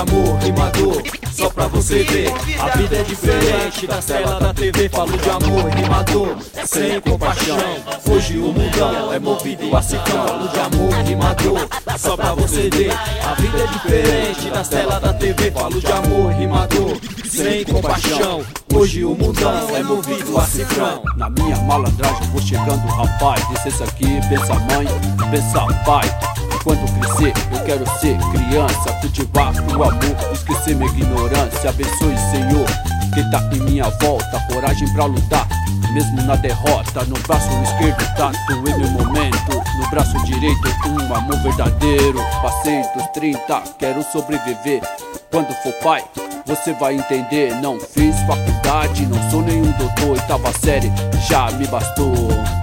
amor, rimador, só pra você ver. A vida é diferente das telas da TV. Falo de amor, rimador, sem compaixão. Hoje o mundão é movido a ciclão. Falo de amor, rimador, só pra você ver. A vida é diferente das telas da TV. Falo de amor, rimador, sem compaixão. Hoje o mundão é movido a cifrão. Na minha malandragem vou chegando, rapaz. Licença aqui, pensa mãe, pensa pai. Quando crescer eu quero ser criança, cultivar o amor, esquecer minha ignorância. Abençoe, Senhor, quem tá em minha volta, coragem pra lutar, mesmo na derrota. No braço esquerdo tatuei meu momento, no braço direito um amor verdadeiro. Passei dos 30, quero sobreviver. Quando for pai, você vai entender. Não fiz faculdade, não sou nenhum doutor. Oitava série já me bastou.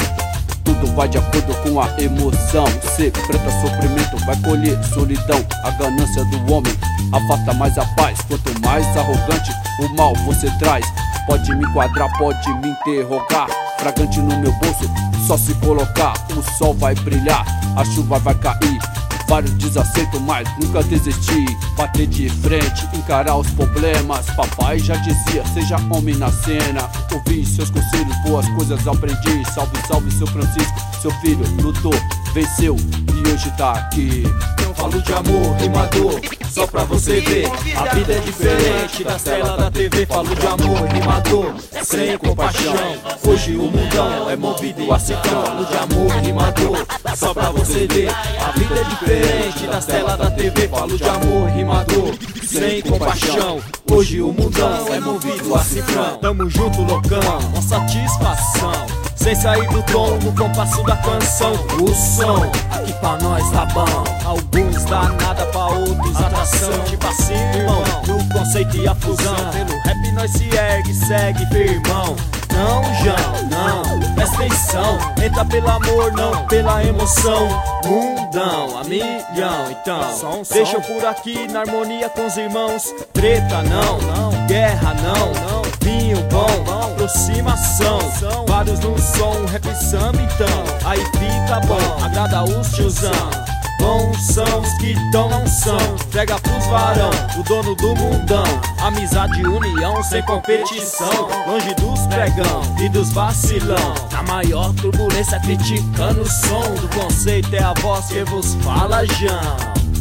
Tudo vai de acordo com a emoção. Ser preta sofrimento, vai colher solidão. A ganância do homem afasta mais a paz. Quanto mais arrogante, o mal você traz. Pode me enquadrar, pode me interrogar. Fragante no meu bolso, só se colocar. O sol vai brilhar, a chuva vai cair. Vários desaceitos, mas nunca desisti. Bater de frente, encarar os problemas. Papai já dizia, seja homem na cena. Ouvi seus conselhos, boas coisas aprendi. Salve, salve, seu Francisco, seu filho lutou, venceu e hoje tá aqui. Eu falo de amor, rimador, só pra você ver. A vida é diferente das telas da TV. Falo de amor, rimador, sem compaixão. Hoje o mundão é movido a ciclão. Falo de amor, rimador, só pra você ver. A vida é diferente das telas da TV. Falo de amor, rimador, sem compaixão. Hoje o mundão é movido a cifrão. Tamo junto, loucão, com satisfação. Sem sair do tom, no compasso da canção. O som, aqui pra nós tá bom. Alguns dá nada, pra outros atração. Tipo assim, irmão, no conceito e a fusão. Pelo rap nós se ergue, segue firmão. Não, João, não, presta atenção. Entra pelo amor, não pela emoção. Mundão, a milhão, então deixa eu por aqui na harmonia com os irmãos. Treta não, guerra não, vinho bom, aproximação. Vários no som, rap samba então, aí fica bom, agrada os tiozão. Bons são os que não são, prega pros varão, o dono do mundão. Amizade e união sem competição, longe dos pregão e dos vacilão. Na maior turbulência criticando o som do conceito, é a voz que vos fala, Jão.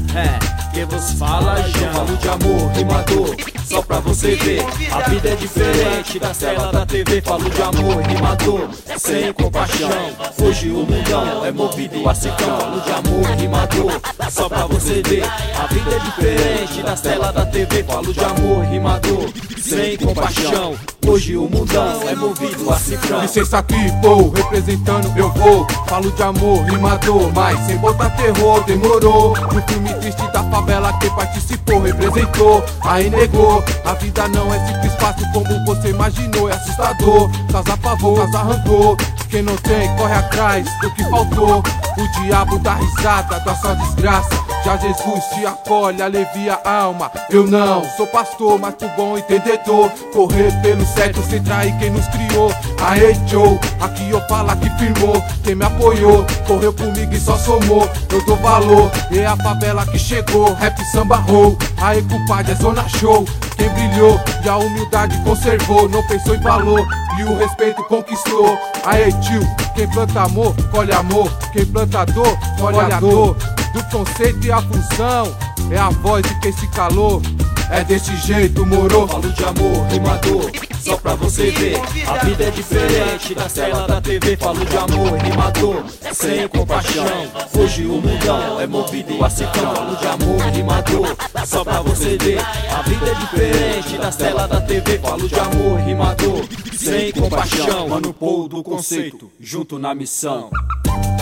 Que vos fala, Jão. Falo de amor, rimador, só pra você ver. A vida é diferente das telas da TV. Falo de amor, rimador, sem compaixão. Hoje o mundão é movido a ciclão. Falo de amor, rimador, só pra você ver. A vida é diferente das telas da TV. Falo de amor, rimador, sem compaixão. Hoje o mundão é movido a cifrão. Licença aqui, pô, representando eu vou. Falo de amor, rimador, mas sem botar terror, demorou. No filme triste da favela quem participou, representou, aí negou. A vida não é simples, fácil como você imaginou. É assustador, causa pavor, causa rancor. Quem não tem, corre atrás do que faltou. O diabo dá risada da sua desgraça. Já Jesus te acolhe, alivia a alma. Eu não sou pastor, mas tu bom entendedor. Correr pelo certo sem trair quem nos criou. Aê, Joe, aqui eu falo que firmou. Quem me apoiou, correu comigo e só somou. Eu dou valor, e é a favela que chegou. Rap, samba, roll, aê, compadre, é zona show. Quem brilhou e a humildade conservou. Não pensou em valor e o respeito conquistou. Aê, tio, quem planta amor, colhe amor. Quem planta dor, colhe a dor. Do conceito e a função, é a voz de quem se calou. É desse jeito, moro? Falo de amor, rimador, só pra você ver. A vida é diferente das telas da TV. Falo de amor, rimador, sem compaixão. Hoje o mundão é movido a ciclão. Falo de amor, rimador, só pra você ver. A vida é diferente das telas da TV. Falo de amor, rimador, sem compaixão. Mano Paul do conceito, junto na missão.